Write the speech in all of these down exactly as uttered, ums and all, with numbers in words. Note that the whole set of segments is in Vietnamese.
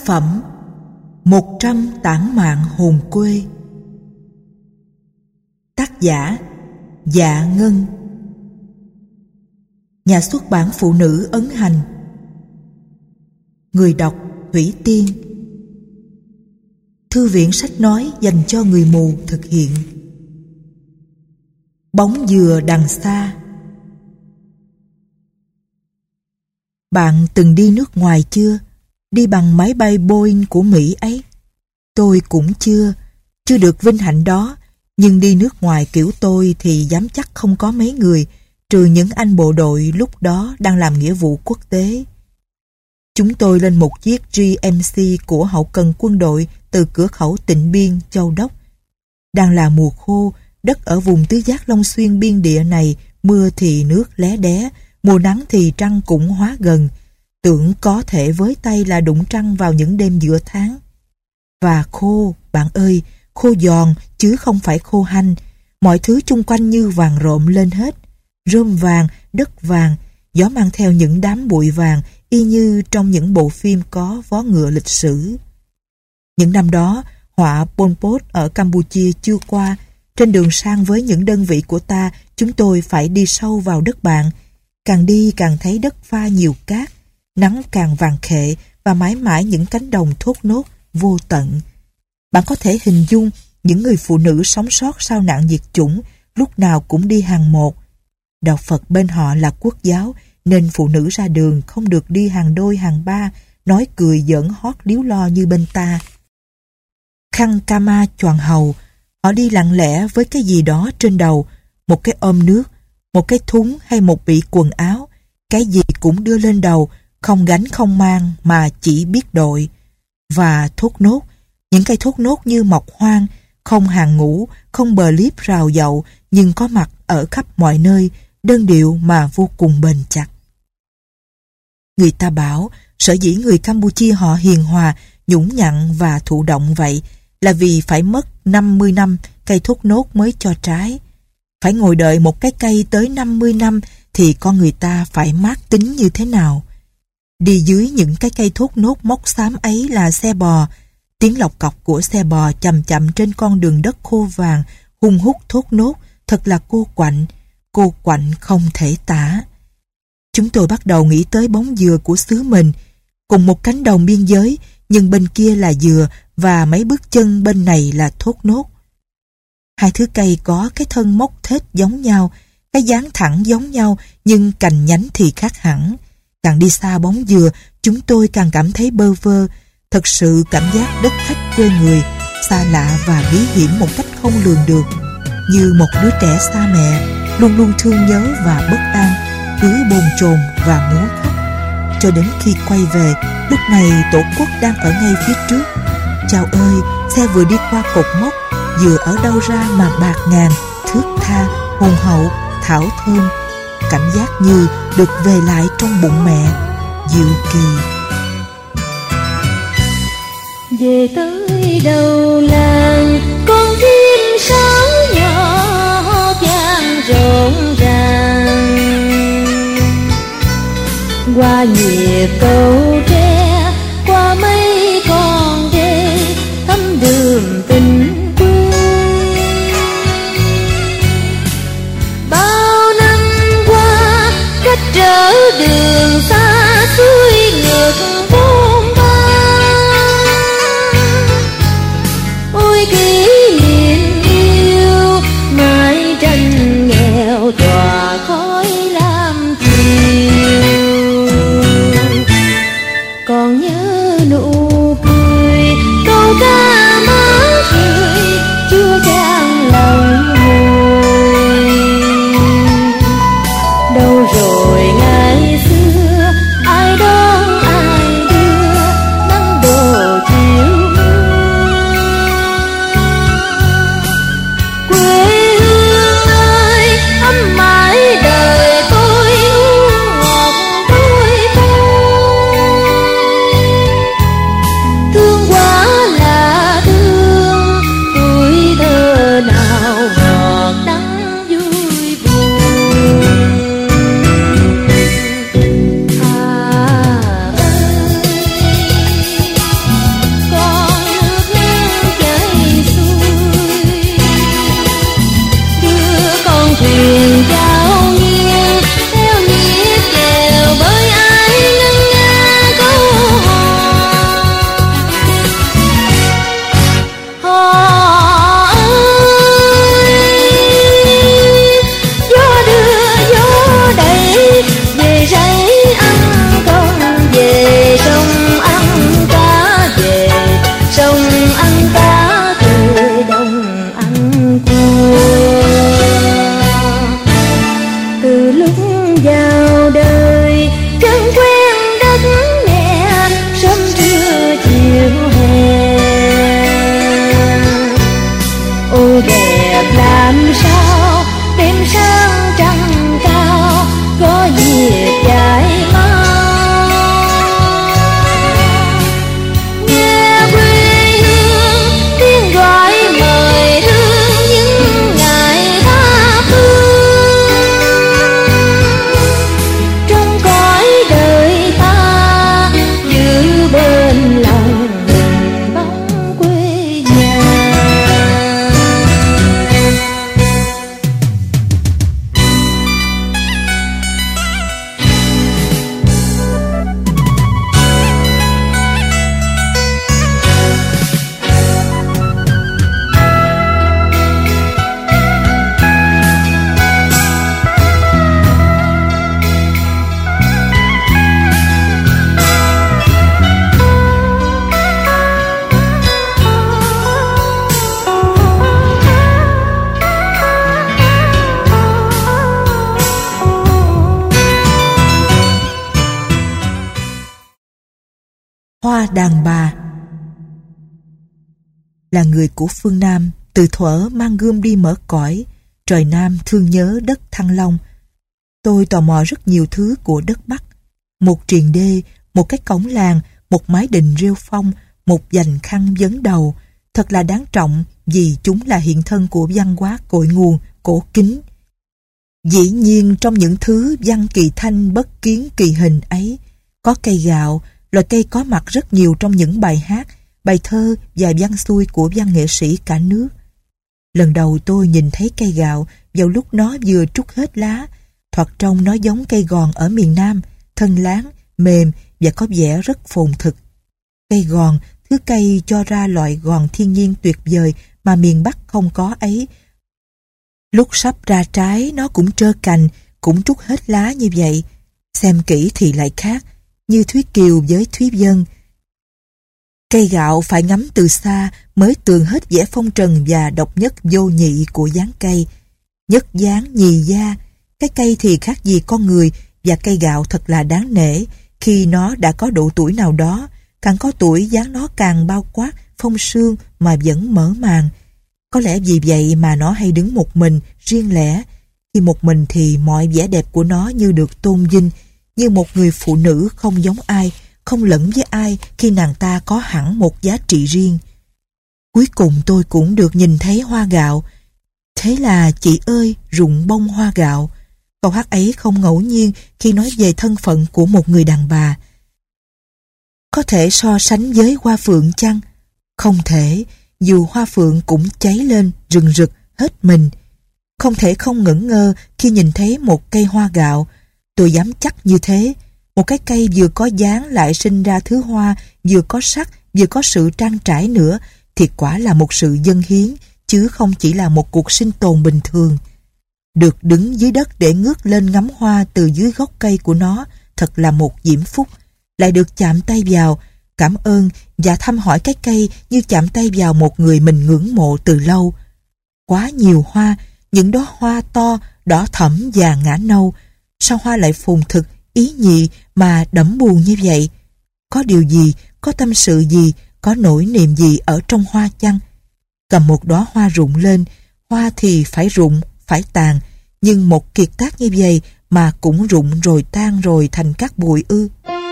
phẩm Một trăm tản mạn hồn quê. Tác giả Dạ Ngân. Nhà xuất bản Phụ Nữ ấn hành. Người đọc Thủy Tiên. Thư viện sách nói dành cho người mù thực hiện. Bóng dừa đằng xa. Bạn từng đi nước ngoài chưa? Đi bằng máy bay Boeing của Mỹ ấy. Tôi cũng chưa, chưa được vinh hạnh đó. Nhưng đi nước ngoài kiểu tôi thì dám chắc không có mấy người, trừ những anh bộ đội lúc đó đang làm nghĩa vụ quốc tế. Chúng tôi lên một chiếc giê em xê của hậu cần quân đội từ cửa khẩu Tịnh Biên, Châu Đốc. Đang là mùa khô, đất ở vùng tứ giác Long Xuyên biên địa này, mưa thì nước lé đé, mùa nắng thì trăng cũng hóa gần. Tưởng có thể với tay là đụng trăng vào những đêm giữa tháng. Và khô, bạn ơi, khô giòn chứ không phải khô hanh. Mọi thứ chung quanh như vàng rộm lên hết. Rơm vàng, đất vàng, gió mang theo những đám bụi vàng y như trong những bộ phim có vó ngựa lịch sử. Những năm đó, họa Pol Pot ở Campuchia chưa qua. Trên đường sang với những đơn vị của ta, chúng tôi phải đi sâu vào đất bạn. Càng đi càng thấy đất pha nhiều cát, nắng càng vàng khệ và mãi mãi những cánh đồng thốt nốt vô tận. Bạn có thể hình dung những người phụ nữ sống sót sau nạn diệt chủng lúc nào cũng đi hàng một. Đạo Phật bên họ là quốc giáo nên phụ nữ ra đường không được đi hàng đôi hàng ba, nói cười giỡn hót líu lo như bên ta. Khăn kama choàng hầu, họ đi lặng lẽ với cái gì đó trên đầu, một cái ôm nước, một cái thúng hay một bị quần áo, cái gì cũng đưa lên đầu, không gánh không mang mà chỉ biết đội. Và thốt nốt, những cây thốt nốt như mọc hoang, không hàng ngũ, không bờ liếp rào dậu, nhưng có mặt ở khắp mọi nơi, đơn điệu mà vô cùng bền chặt. Người ta bảo, sở dĩ người Campuchia họ hiền hòa, nhũng nhặn và thụ động vậy là vì phải mất năm mươi năm cây thốt nốt mới cho trái. Phải ngồi đợi một cái cây tới năm mươi năm thì con người ta phải mát tính như thế nào. Đi dưới những cái cây thốt nốt mốc xám ấy là xe bò. Tiếng lọc cọc của xe bò chậm chậm trên con đường đất khô vàng, hung hút thốt nốt, thật là cô quạnh, cô quạnh không thể tả. Chúng tôi bắt đầu nghĩ tới bóng dừa của xứ mình, cùng một cánh đồng biên giới, nhưng bên kia là dừa và mấy bước chân bên này là thốt nốt. Hai thứ cây có cái thân mốc thết giống nhau, cái dáng thẳng giống nhau, nhưng cành nhánh thì khác hẳn. Càng đi xa bóng dừa, chúng tôi càng cảm thấy bơ vơ. Thật sự cảm giác đất khách quê người, xa lạ và bí hiểm một cách không lường được. Như một đứa trẻ xa mẹ, luôn luôn thương nhớ và bất an, cứ bồn chồn và muốn khóc. Cho đến khi quay về, lúc này tổ quốc đang ở ngay phía trước. Chào ơi, xe vừa đi qua cột mốc, dừa ở đâu ra mà bạc ngàn, thước tha, hồn hậu, thảo thơm. Cảm giác như được về lại trong bụng mẹ, diệu kỳ. Về tới đầu làng, con chim sáo nhỏ vang rộn ràng. Qua nhịp cầu tre, qua mấy con đê, thăm đường tình quê. Bao năm qua, cách trở đường xa xuôi ngược bốn ba. Ôi kỷ niệm yêu, mãi tranh nghèo tỏa khói lam chiều. Còn nhớ nụ cười, câu ca má rơi, chưa chan lòng ngồi. Đâu rồi ngày xưa, ai đón ai đưa, nắng đổ chiều mưa. Quê hương ơi, ấm mãi đời tôi, uống ngọt đôi môi. Thương quá là Hoa đàn bà. Là người của phương Nam, từ thuở mang gươm đi mở cõi, trời Nam thương nhớ đất Thăng Long. Tôi tò mò rất nhiều thứ của đất Bắc. Một triền đê, một cái cổng làng, một mái đình rêu phong, một dành khăn vấn đầu. Thật là đáng trọng vì chúng là hiện thân của văn hóa cội nguồn, cổ kính. Dĩ nhiên trong những thứ văn kỳ thanh bất kiến kỳ hình ấy, có cây gạo, loại cây có mặt rất nhiều trong những bài hát, bài thơ và văn xuôi của văn nghệ sĩ cả nước. Lần đầu tôi nhìn thấy cây gạo vào lúc nó vừa trút hết lá, thoạt trông nó giống cây gòn ở miền Nam, thân láng, mềm và có vẻ rất phồn thực. Cây gòn, thứ cây cho ra loại gòn thiên nhiên tuyệt vời mà miền Bắc không có ấy. Lúc sắp ra trái nó cũng trơ cành, cũng trút hết lá như vậy. Xem kỹ thì lại khác, như Thúy Kiều với Thúy Vân. Cây gạo phải ngắm từ xa mới tường hết vẻ phong trần và độc nhất vô nhị của dáng cây. Nhất dáng nhì da, cái cây thì khác gì con người, và cây gạo thật là đáng nể. Khi nó đã có độ tuổi nào đó, càng có tuổi dáng nó càng bao quát, phong sương mà vẫn mở màn. Có lẽ vì vậy mà nó hay đứng một mình, riêng lẻ. Khi một mình thì mọi vẻ đẹp của nó như được tôn vinh, như một người phụ nữ không giống ai, không lẫn với ai khi nàng ta có hẳn một giá trị riêng. Cuối cùng tôi cũng được nhìn thấy hoa gạo. Thế là chị ơi rụng bông hoa gạo. Câu hát ấy không ngẫu nhiên khi nói về thân phận của một người đàn bà. Có thể so sánh với hoa phượng chăng? Không thể, dù hoa phượng cũng cháy lên rừng rực hết mình. Không thể không ngẩn ngơ khi nhìn thấy một cây hoa gạo. Tôi dám chắc như thế. Một cái cây vừa có dáng lại sinh ra thứ hoa, vừa có sắc, vừa có sự trang trải nữa, thì quả là một sự dâng hiến, chứ không chỉ là một cuộc sinh tồn bình thường. Được đứng dưới đất để ngước lên ngắm hoa từ dưới gốc cây của nó, thật là một diễm phúc. Lại được chạm tay vào, cảm ơn và thăm hỏi cái cây như chạm tay vào một người mình ngưỡng mộ từ lâu. Quá nhiều hoa, những đóa hoa to, đỏ thẫm và ngã nâu. Sao hoa lại phồn thực, ý nhị mà đẫm buồn như vậy? Có điều gì, có tâm sự gì, có nỗi niềm gì ở trong hoa chăng? Cầm một đóa hoa rụng lên, hoa thì phải rụng, phải tàn, nhưng một kiệt tác như vậy mà cũng rụng rồi tan rồi thành các bụi ư?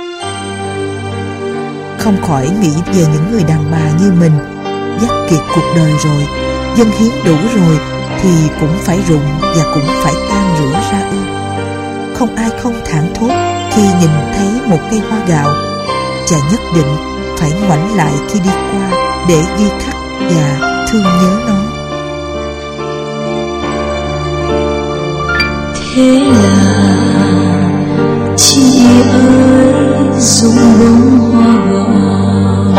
Không khỏi nghĩ về những người đàn bà như mình, dắt kiệt cuộc đời rồi, dâng hiến đủ rồi thì cũng phải rụng và cũng phải tan rửa ra ư? Không ai không thảng thốt khi nhìn thấy một cây hoa gạo, và nhất định phải ngoảnh lại khi đi qua để ghi khắc và thương nhớ nó. Thế là chị ơi rụng bông hoa gạo.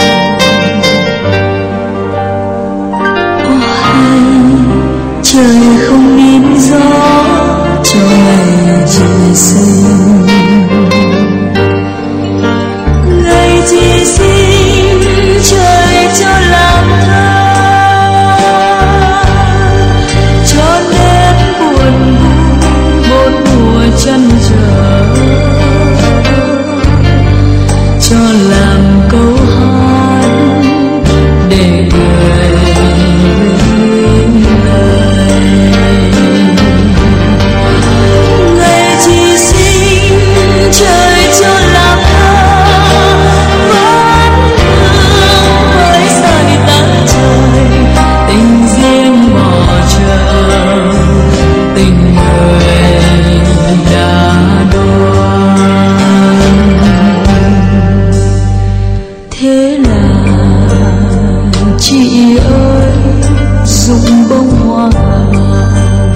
Ô hay trời không nín gió cho ngày chị sinh. Ngày chị sinh trời cho làm thơ, cho nét buồn vui bốn mùa chân chờ, cho làm câu hát để người lên lời. Ngày chị sinh trời cho làm thơ, vẫn hương với sợi tán trời, tình riêng bỏ chờ, tình người đã đoan. Thế là chị ơi rụng bông hoa gạo.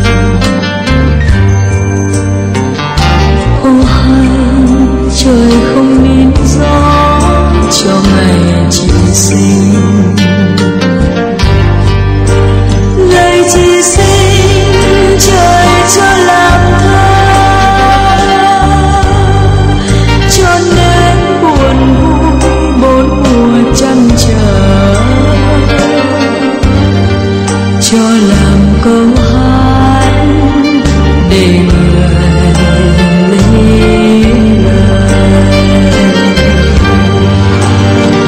Ô hay trời không nín gió cho ngày chị sinh. Ngày chị sinh trời cho làm thơ, cho nên buồn vui bốn mùa chăn trở, cho làm câu hát để người lấy lời.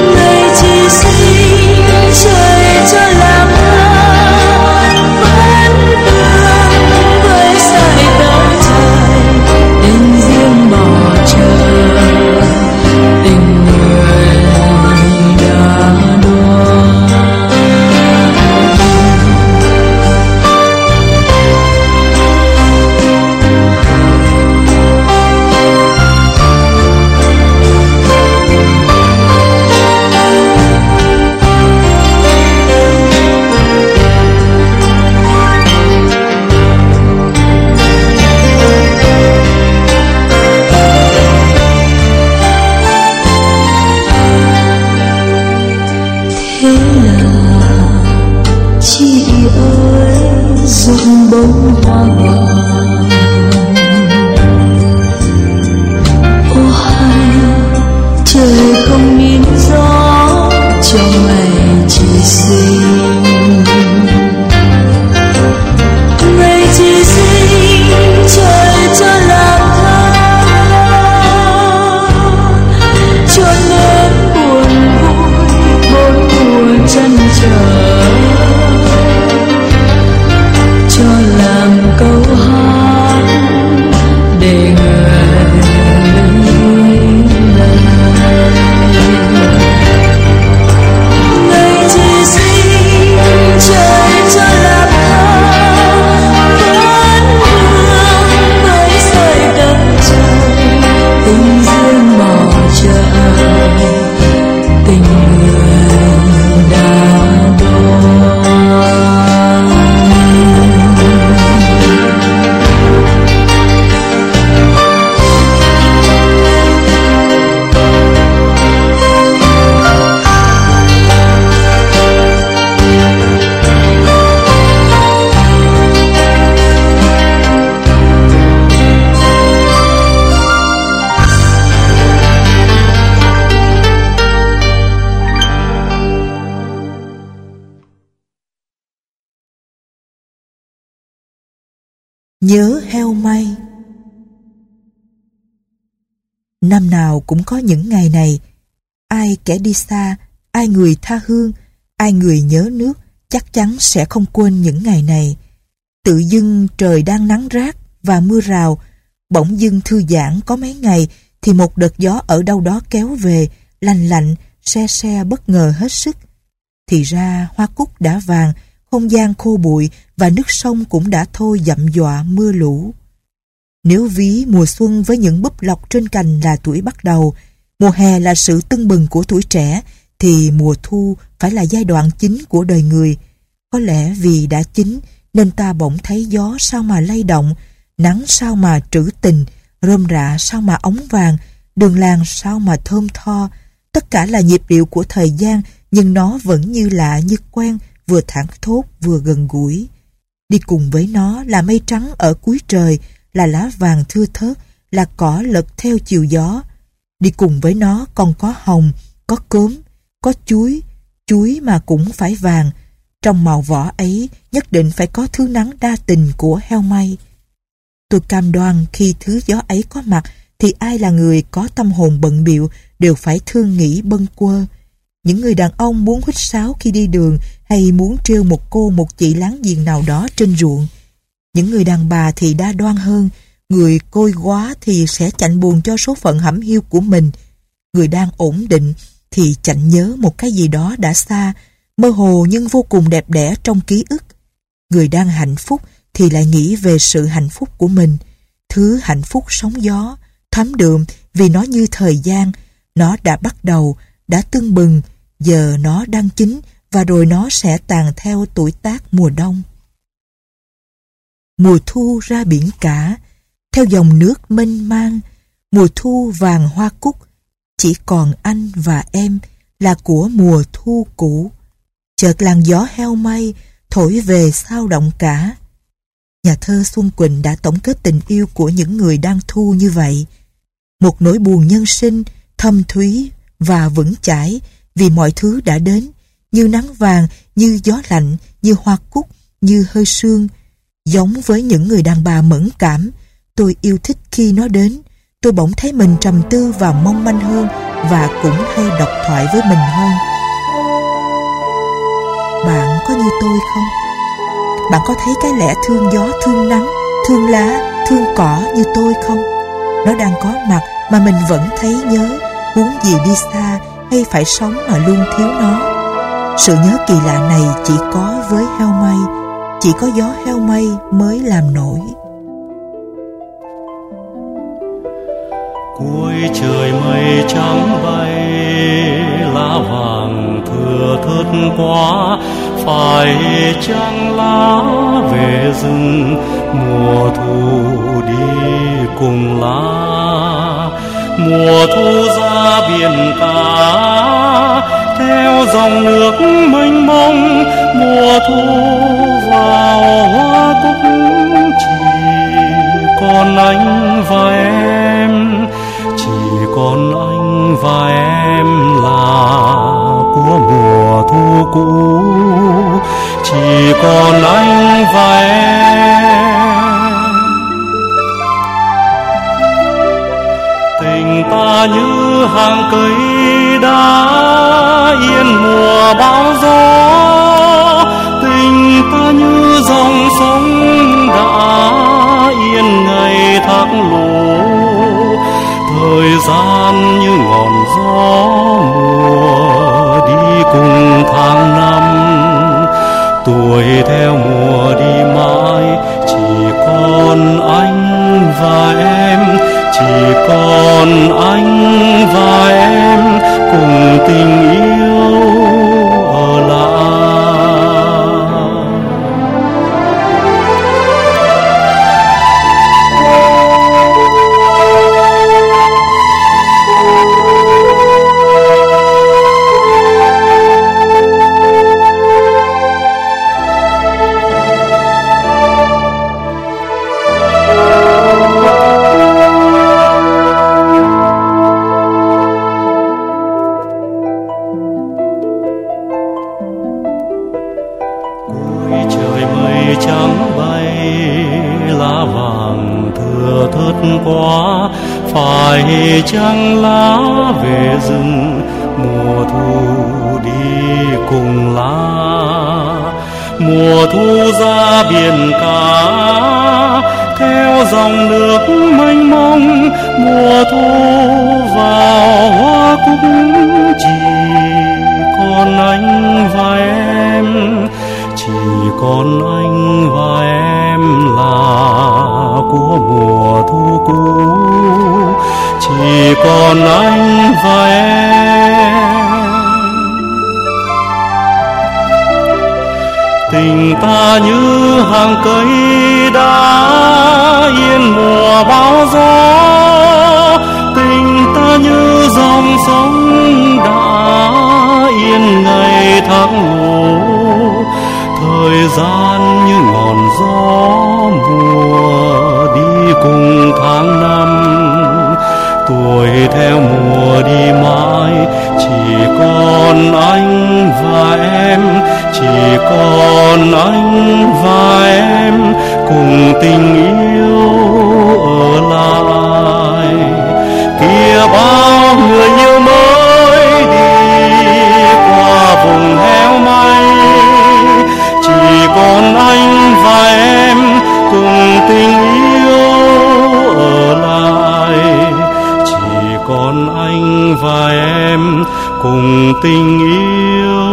Nhớ heo may. Năm nào cũng có những ngày này. Ai kẻ đi xa, ai người tha hương, ai người nhớ nước chắc chắn sẽ không quên những ngày này. Tự dưng trời đang nắng rát và mưa rào, bỗng dưng thư giãn có mấy ngày thì một đợt gió ở đâu đó kéo về, lành lạnh, se se bất ngờ hết sức. Thì ra hoa cúc đã vàng, không gian khô bụi và nước sông cũng đã thôi dặm dọa mưa lũ. Nếu ví mùa xuân với những búp lọc trên cành là tuổi bắt đầu, mùa hè là sự tưng bừng của tuổi trẻ, thì mùa thu phải là giai đoạn chính của đời người. Có lẽ vì đã chín nên ta bỗng thấy gió sao mà lay động, nắng sao mà trữ tình, rơm rạ sao mà óng vàng, đường làng sao mà thơm tho. Tất cả là nhịp điệu của thời gian, nhưng nó vẫn như lạ như quen, vừa thảng thốt vừa gần gũi. Đi cùng với nó là mây trắng ở cuối trời, là lá vàng thưa thớt, là cỏ lật theo chiều gió. Đi cùng với nó còn có hồng, có cốm, có chuối, chuối mà cũng phải vàng. Trong màu vỏ ấy nhất định phải có thứ nắng đa tình của heo may. Tôi cam đoan khi thứ gió ấy có mặt thì ai là người có tâm hồn bận bịu đều phải thương nghĩ bâng quơ. Những người đàn ông muốn huýt sáo khi đi đường hay muốn trêu một cô một chị láng giềng nào đó trên ruộng. Những người đàn bà thì đa đoan hơn, người côi quá thì sẽ chạnh buồn cho số phận hẩm hiu của mình. Người đang ổn định thì chạnh nhớ một cái gì đó đã xa, mơ hồ nhưng vô cùng đẹp đẽ trong ký ức. Người đang hạnh phúc thì lại nghĩ về sự hạnh phúc của mình. Thứ hạnh phúc sóng gió, thấm đượm vì nó như thời gian. Nó đã bắt đầu, đã tưng bừng, giờ nó đang chín và rồi nó sẽ tàn theo tuổi tác mùa đông. Mùa thu ra biển cả, theo dòng nước mênh mang, mùa thu vàng hoa cúc, chỉ còn anh và em là của mùa thu cũ. Chợt làn gió heo may thổi về sao động cả. Nhà thơ Xuân Quỳnh đã tổng kết tình yêu của những người đang thu như vậy. Một nỗi buồn nhân sinh, thâm thúy và vững chãi vì mọi thứ đã đến, như nắng vàng, như gió lạnh, như hoa cúc, như hơi sương. Giống với những người đàn bà mẫn cảm, tôi yêu thích khi nó đến. Tôi bỗng thấy mình trầm tư và mong manh hơn, và cũng hay độc thoại với mình hơn. Bạn có như tôi không? Bạn có thấy cái lẽ thương gió, thương nắng, thương lá, thương cỏ như tôi không? Nó đang có mặt mà mình vẫn thấy nhớ, huống gì đi xa hay phải sống mà luôn thiếu nó. Sự nhớ kỳ lạ này chỉ có với heo may, chỉ có gió heo may mới làm nổi. Cuối trời mây trắng bay, lá vàng thưa thớt quá, phải chăng lá về rừng mùa thu đi cùng lá. Mùa thu ra biển cả theo dòng nước mênh mông, mùa thu vào hoa cúc, chỉ còn anh và em, chỉ còn anh và em là của mùa thu cũ, chỉ còn anh và em. Tình ta như hàng cây đá yên mùa bão gió, tình ta như dòng sông đã yên ngày tháng lũ. Thời gian như ngọn gió mùa đi cùng tháng năm, tuổi theo mùa đi mãi, chỉ còn anh và em, chỉ còn anh và em cùng tình yêu ở lại. năm qua, phải chăng lá về rừng mùa thu đi cùng lá, mùa thu ra biển cả theo dòng nước mênh mông, mùa thu vào hoa cúc chỉ còn anh và em, chỉ còn anh và em là của mùa thu cũ, chỉ còn anh và em. Tình ta như hàng cây đá yên mùa bão gió, tình ta như dòng sông đã yên ngày tháng ngủ, thời gian như ngọn gió mùa đi cùng tháng năm, tuổi theo mùa đi mãi, chỉ còn anh và em, chỉ còn anh và em cùng tình yêu ở lại. Kia bao người yêu mới đi qua vùng heo may, chỉ còn anh và em cùng tình yêu ở lại, chỉ còn anh và em cùng tình yêu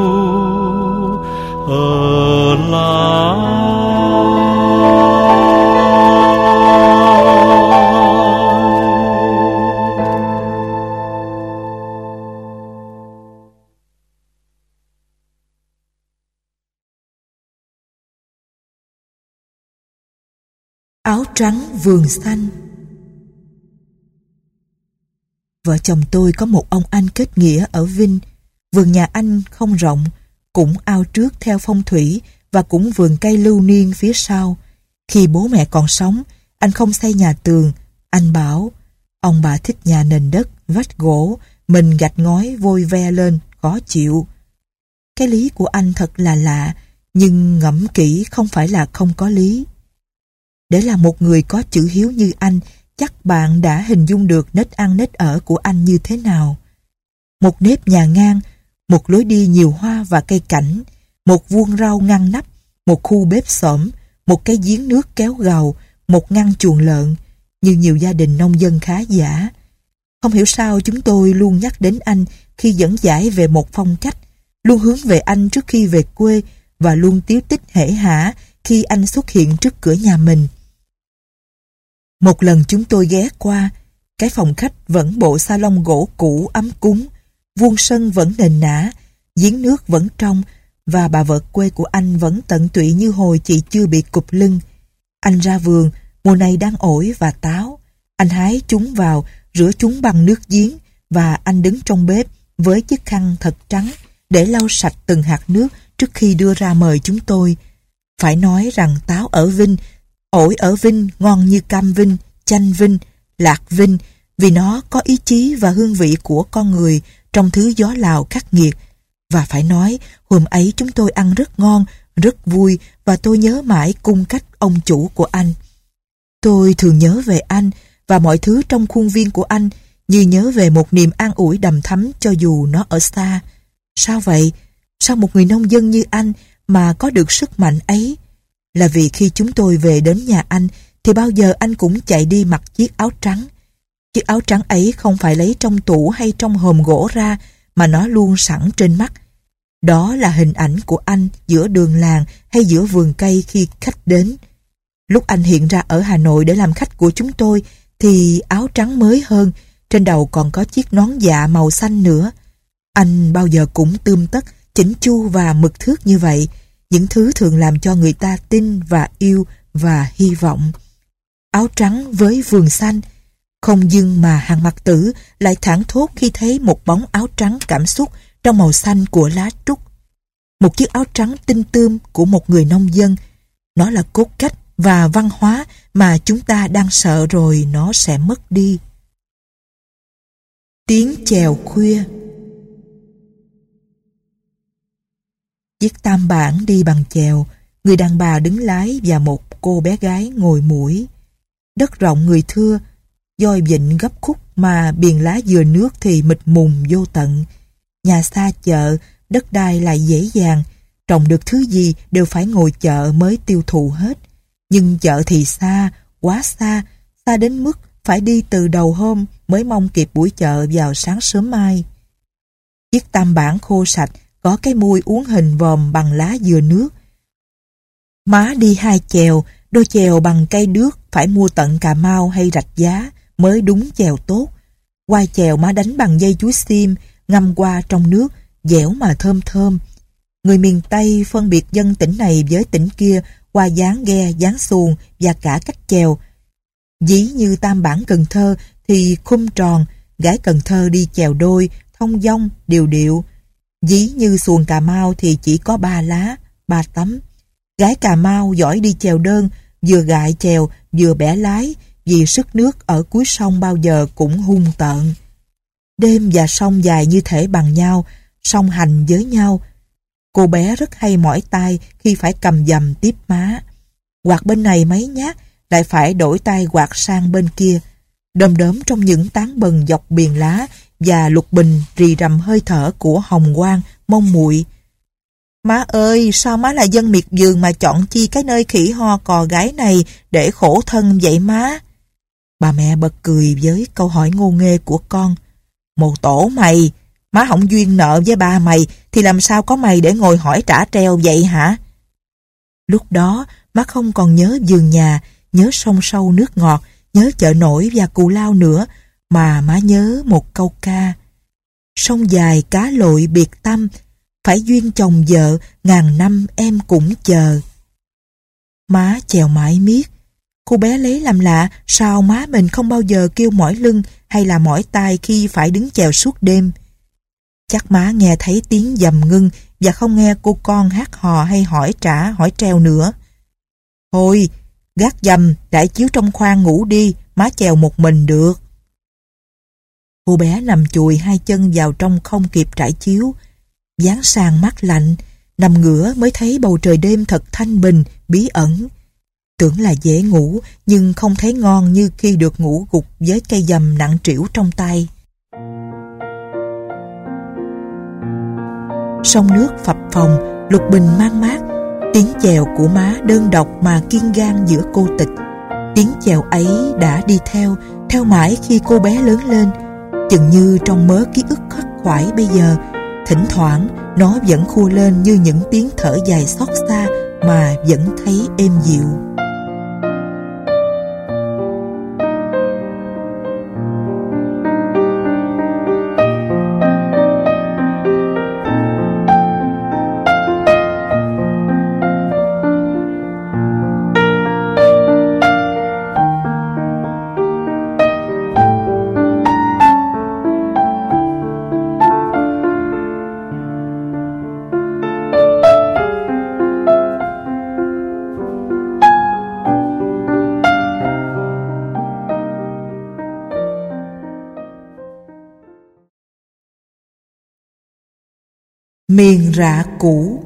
ở lại. Áo trắng vườn xanh. Vợ chồng tôi có một ông anh kết nghĩa ở Vinh. Vườn nhà anh không rộng, cũng ao trước theo phong thủy và cũng vườn cây lưu niên phía sau. Khi bố mẹ còn sống, anh không xây nhà tường. Anh bảo, ông bà thích nhà nền đất, vách gỗ, mình gạch ngói vôi ve lên, khó chịu. Cái lý của anh thật là lạ, nhưng ngẫm kỹ không phải là không có lý. Để là một người có chữ hiếu như anh, chắc bạn đã hình dung được nết ăn nết ở của anh như thế nào. Một nếp nhà ngang, một lối đi nhiều hoa và cây cảnh, một vuông rau ngăn nắp, một khu bếp xổm, một cái giếng nước kéo gầu, một ngăn chuồng lợn, như nhiều gia đình nông dân khá giả. Không hiểu sao chúng tôi luôn nhắc đến anh khi dẫn giải về một phong cách, luôn hướng về anh trước khi về quê và luôn tíu tích hễ hả khi anh xuất hiện trước cửa nhà mình. Một lần chúng tôi ghé qua, cái phòng khách vẫn bộ salon gỗ cũ ấm cúng, vuông sân vẫn nền nã, giếng nước vẫn trong và bà vợ quê của anh vẫn tận tụy như hồi chị chưa bị cụp lưng. Anh ra vườn, mùa này đang ổi và táo. Anh hái chúng vào, rửa chúng bằng nước giếng và anh đứng trong bếp với chiếc khăn thật trắng để lau sạch từng hạt nước trước khi đưa ra mời chúng tôi. Phải nói rằng táo ở Vinh, ổi ở Vinh ngon như cam Vinh, chanh Vinh, lạc Vinh vì nó có ý chí và hương vị của con người trong thứ gió Lào khắc nghiệt. Và phải nói, hôm ấy chúng tôi ăn rất ngon, rất vui và tôi nhớ mãi cung cách ông chủ của anh. Tôi thường nhớ về anh và mọi thứ trong khuôn viên của anh như nhớ về một niềm an ủi đầm thắm cho dù nó ở xa. Sao vậy? Sao một người nông dân như anh mà có được sức mạnh ấy? Là vì khi chúng tôi về đến nhà anh thì bao giờ anh cũng chạy đi mặc chiếc áo trắng. Chiếc áo trắng ấy không phải lấy trong tủ hay trong hòm gỗ ra mà nó luôn sẵn trên mắt. Đó là hình ảnh của anh giữa đường làng hay giữa vườn cây khi khách đến. Lúc anh hiện ra ở Hà Nội để làm khách của chúng tôi thì áo trắng mới hơn, trên đầu còn có chiếc nón dạ màu xanh nữa. Anh bao giờ cũng tươm tất, chỉnh chu và mực thước như vậy, những thứ thường làm cho người ta tin và yêu và hy vọng. Áo trắng với vườn xanh, không dưng mà hàng mặc tử lại thảng thốt khi thấy một bóng áo trắng cảm xúc trong màu xanh của lá trúc. Một chiếc áo trắng tinh tươm của một người nông dân. Nó là cốt cách và văn hóa mà chúng ta đang sợ rồi nó sẽ mất đi. Tiếng chèo khuya. Chiếc tam bản đi bằng chèo, người đàn bà đứng lái và một cô bé gái ngồi mũi. đất rộng người thưa, doi vịnh gấp khúc mà biền lá dừa nước thì mịt mùng vô tận. Nhà xa chợ, đất đai lại dễ dàng, trồng được thứ gì đều phải ngồi chợ mới tiêu thụ hết. Nhưng chợ thì xa, quá xa, xa đến mức phải đi từ đầu hôm mới mong kịp buổi chợ vào sáng sớm mai. Chiếc tam bản khô sạch có cái mui uốn hình vòm bằng lá dừa nước. Má đi hai chèo, đôi chèo bằng cây đước phải mua tận Cà Mau hay Rạch Giá mới đúng chèo tốt. Quai chèo má đánh bằng dây chuối xiêm, ngâm qua trong nước, dẻo mà thơm thơm. Người miền Tây phân biệt dân tỉnh này với tỉnh kia qua dáng ghe, dáng xuồng và cả cách chèo. Ví như tam bản Cần Thơ thì khum tròn, gái Cần Thơ đi chèo đôi, thông dong, điều điệu. Ví như xuồng Cà Mau thì chỉ có ba lá, ba tấm. Gái Cà Mau giỏi đi chèo đơn, vừa gại chèo, vừa bẻ lái, vì sức nước ở cuối sông bao giờ cũng hung tợn. Đêm và sông dài như thể bằng nhau, song hành với nhau. Cô bé rất hay mỏi tay khi phải cầm dầm tiếp má. Quạt bên này mấy nhát, lại phải đổi tay quạt sang bên kia. Đom đóm trong những tán bần dọc biền lá và lục bình rì rầm hơi thở của hồng quang, mông muội. Má ơi, sao má là dân miệt vườn mà chọn chi cái nơi khỉ ho cò gái này để khổ thân vậy má? Bà mẹ bật cười với câu hỏi ngô nghê của con. Mồ tổ mày, má không duyên nợ với ba mày thì làm sao có mày để ngồi hỏi trả treo vậy hả? Lúc đó má không còn nhớ vườn nhà, nhớ sông sâu nước ngọt, nhớ chợ nổi và Cù Lao nữa, mà má nhớ một câu ca. Sông dài cá lội biệt tâm, phải duyên chồng vợ, ngàn năm em cũng chờ. Má chèo mãi miết. Cô bé lấy làm lạ sao má mình không bao giờ kêu mỏi lưng hay là mỏi tai khi phải đứng chèo suốt đêm. Chắc má nghe thấy tiếng dầm ngưng và không nghe cô con hát hò hay hỏi trả hỏi treo nữa. Thôi, gác dầm, đại chiếu trong khoang ngủ đi, má chèo một mình được. Cô bé nằm chùi hai chân vào trong không kịp trải chiếu. Dán sàn mát lạnh, nằm ngửa mới thấy bầu trời đêm thật thanh bình, bí ẩn. Tưởng là dễ ngủ, nhưng không thấy ngon như khi được ngủ gục với cây dầm nặng trĩu trong tay. Sông nước phập phồng, lục bình mang mát. Tiếng chèo của má đơn độc mà kiên gan giữa cô tịch. Tiếng chèo ấy đã đi theo, theo mãi khi cô bé lớn lên. Chừng như trong mớ ký ức khắc khoải bây giờ, thỉnh thoảng nó vẫn khua lên như những tiếng thở dài xót xa mà vẫn thấy êm dịu. Miền rạ cũ.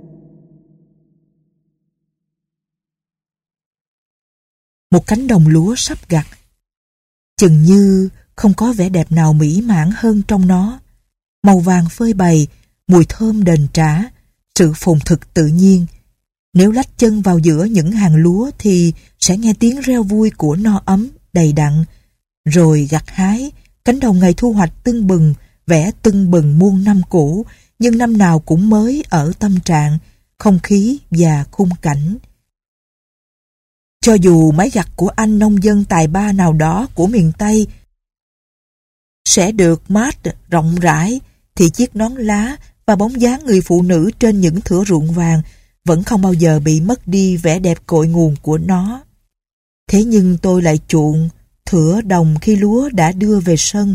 Một cánh đồng lúa sắp gặt. Chừng như không có vẻ đẹp nào mỹ mãn hơn trong nó. Màu vàng phơi bày, mùi thơm đền trả, sự phồn thực tự nhiên. Nếu lách chân vào giữa những hàng lúa thì sẽ nghe tiếng reo vui của no ấm, đầy đặn. Rồi gặt hái, cánh đồng ngày thu hoạch tưng bừng, vẻ tưng bừng muôn năm cũ, nhưng năm nào cũng mới ở tâm trạng, không khí và khung cảnh. Cho dù máy gặt của anh nông dân tài ba nào đó của miền Tây sẽ được mát rộng rãi, thì chiếc nón lá và bóng dáng người phụ nữ trên những thửa ruộng vàng vẫn không bao giờ bị mất đi vẻ đẹp cội nguồn của nó. Thế nhưng tôi lại chuộng thửa đồng khi lúa đã đưa về sân,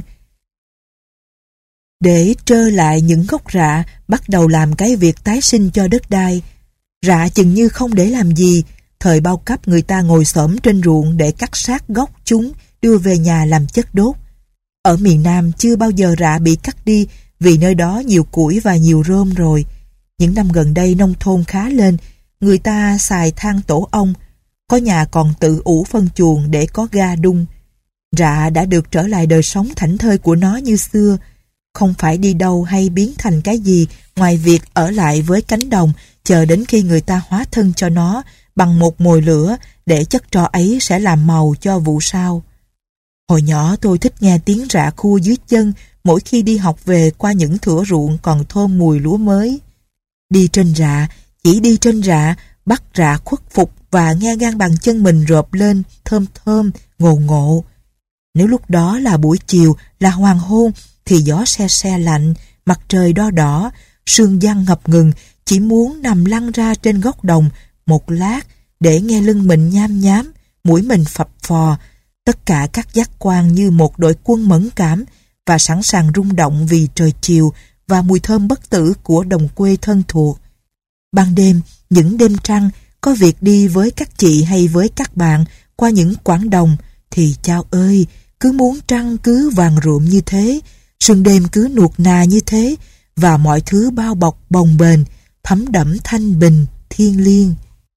để trơ lại những gốc rạ bắt đầu làm cái việc tái sinh cho đất đai. Rạ chừng như không để làm gì, thời bao cấp người ta ngồi xổm trên ruộng để cắt xác gốc chúng đưa về nhà làm chất đốt. Ở miền Nam chưa bao giờ rạ bị cắt đi vì nơi đó nhiều củi và nhiều rơm rồi. Những năm gần đây nông thôn khá lên, người ta xài than tổ ong. Có nhà còn tự ủ phân chuồng để có ga đun. Rạ đã được trở lại đời sống thảnh thơi của nó như xưa, không phải đi đâu hay biến thành cái gì ngoài việc ở lại với cánh đồng chờ đến khi người ta hóa thân cho nó bằng một mồi lửa để chất tro ấy sẽ làm màu cho vụ sau. Hồi nhỏ tôi thích nghe tiếng rạ khua dưới chân mỗi khi đi học về qua những thửa ruộng còn thơm mùi lúa mới. Đi trên rạ, chỉ đi trên rạ, bắt rạ khuất phục và nghe gan bàn chân mình rộp lên thơm thơm, ngộ ngộ. Nếu lúc đó là buổi chiều, là hoàng hôn, thì gió se se lạnh, mặt trời đo đỏ, sương giăng ngập ngừng, chỉ muốn nằm lăn ra trên góc đồng một lát để nghe lưng mình nham nhám, mũi mình phập phò, tất cả các giác quan như một đội quân mẫn cảm và sẵn sàng rung động vì trời chiều và mùi thơm bất tử của đồng quê thân thuộc. Ban đêm, những đêm trăng, có việc đi với các chị hay với các bạn qua những quãng đồng, thì chao ơi, cứ muốn trăng cứ vàng rụm như thế, sương đêm cứ nuột nà như thế, và mọi thứ bao bọc bồng bềnh, thấm đẫm thanh bình, thiêng liêng.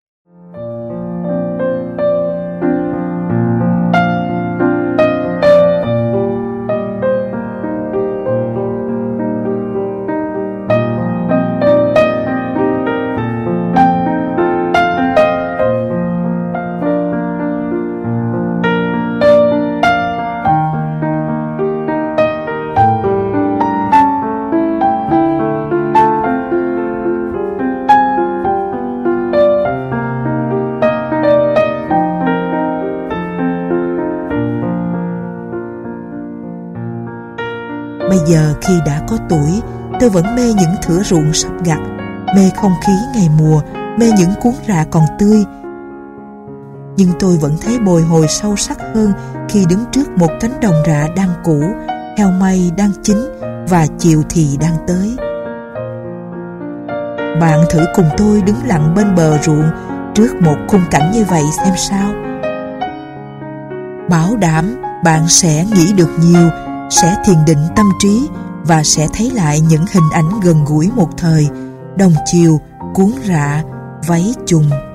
Bây giờ khi đã có tuổi, tôi vẫn mê những thửa ruộng sắp gặt, mê không khí ngày mùa, mê những cuốn rạ còn tươi. Nhưng tôi vẫn thấy bồi hồi sâu sắc hơn khi đứng trước một cánh đồng rạ đang cũ, heo may đang chín và chiều thì đang tới. Bạn thử cùng tôi đứng lặng bên bờ ruộng trước một khung cảnh như vậy xem sao. Bảo đảm bạn sẽ nghĩ được nhiều, sẽ thiền định tâm trí và sẽ thấy lại những hình ảnh gần gũi một thời: đồng chiều, cuốn rạ, váy chùng.